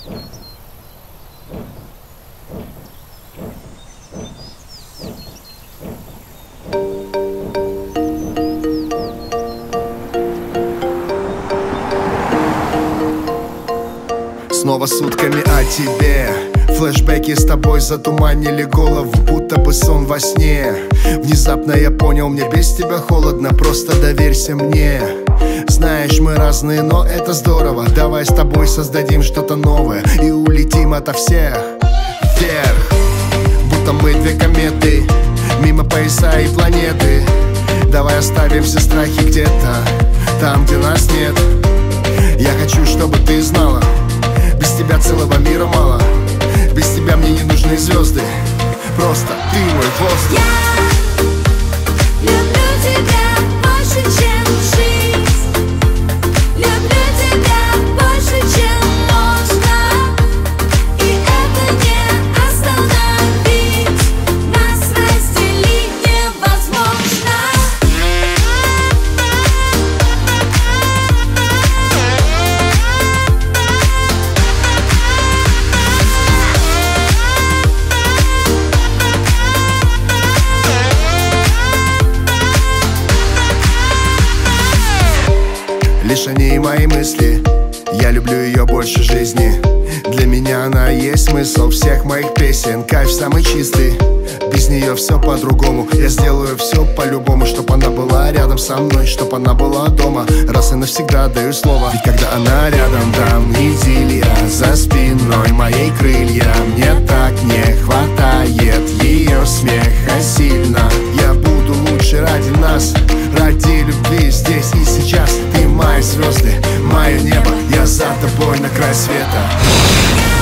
Снова сутками о тебе. Флэшбэки с тобой затуманили голову, будто бы сон во сне. Внезапно я понял, мне без тебя холодно, просто доверься мне. Знаешь, мы разные, но это здорово. Давай с тобой создадим что-то новое и улетим ото всех вверх. Будто мы две кометы, мимо пояса и планеты. Давай оставим все страхи где-то там, где нас нет. Я хочу, чтобы ты знала, без тебя целого мира мало. Без тебя мне не нужны звезды, просто ты мой воздух. Я люблю тебя больше, чем жизнь. Люблю тебя больше, чем можно. И это не остановить. Нас разделить невозможно. Лишь они и мои мысли, я люблю ее больше жизни. Для меня она и есть смысл всех моих песен. Кайф самый чистый, без нее все по-другому. Я сделаю все по-любому, чтоб она была рядом со мной, чтоб она была дома. Раз и навсегда даю слово. Ведь когда она рядом, там идиллия. За спиной моей крылья. Мне так не хватает ее смеха сильно. Я буду лучше ради нас, ради любви здесь и сейчас. Ты мои звезды, мое небо, я за тобой на край света.